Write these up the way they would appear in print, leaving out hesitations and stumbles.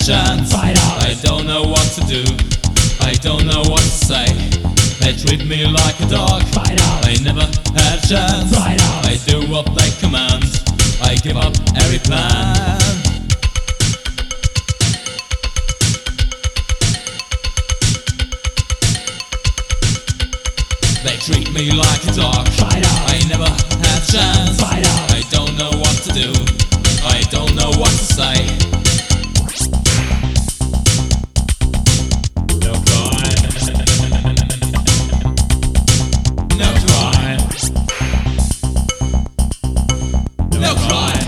chance. I don't know what to do, I don't know what to say. They treat me like a dog, I never had a chance. I do what they command, I give up every plan. They treat me like a dog, I never had a chance. I don't know what to do, I don't know what to say. No crime, no crime, no crime,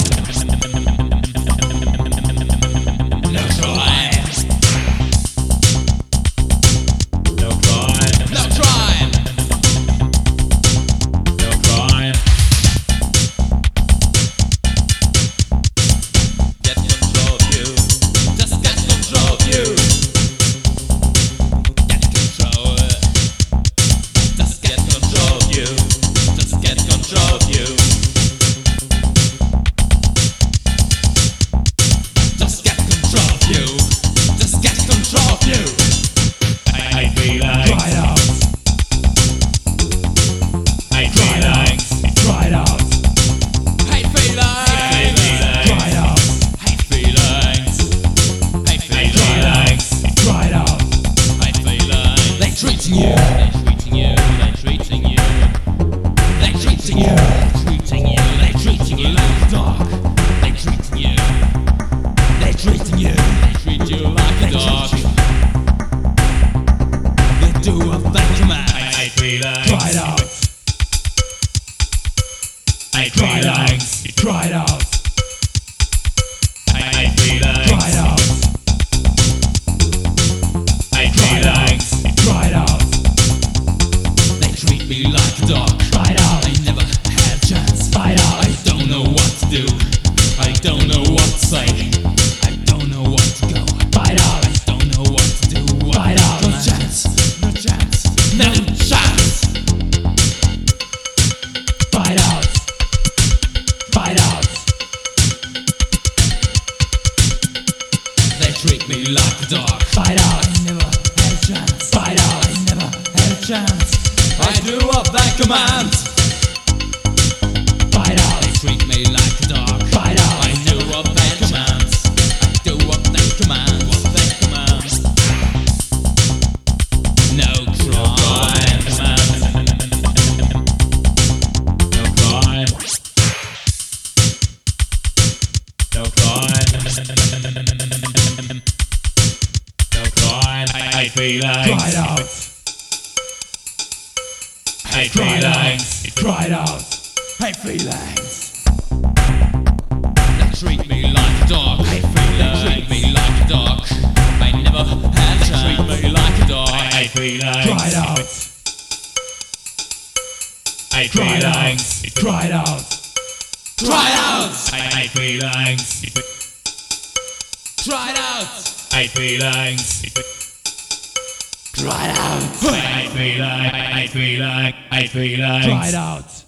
no crime, no crime, no crime. Try it out. I feel like. Try it out. I feel like. Try it out. They treat me like a dog. Try it out. I never had a chance. Try it out. I don't know what to do. I don't know what to say. I don't know what to go. Try it out. I don't know what to do. Try it out. No chance. No chance. No chance. Try it out. Try it out. They treat me like a dog. Try it out. I never had a chance. Try it out. I never had a chance. I do what they command. Try it out. They treat me like a dog. Try it out. I do what they command. I do what they command. What they command. No crime. No crime. No crime. No crime. I feel like. Try it out. I feel like. Try it out. I feel like. They treat me like a dog. I feel like. They treat me like a dog. I never had a chance. They treat me like a dog. I feel like. Try it out. I feel like. Try it out. Try it out. I feel like. Try it out. I feel like. Try it out. I feel like. I feel like. I feel like. Try it out.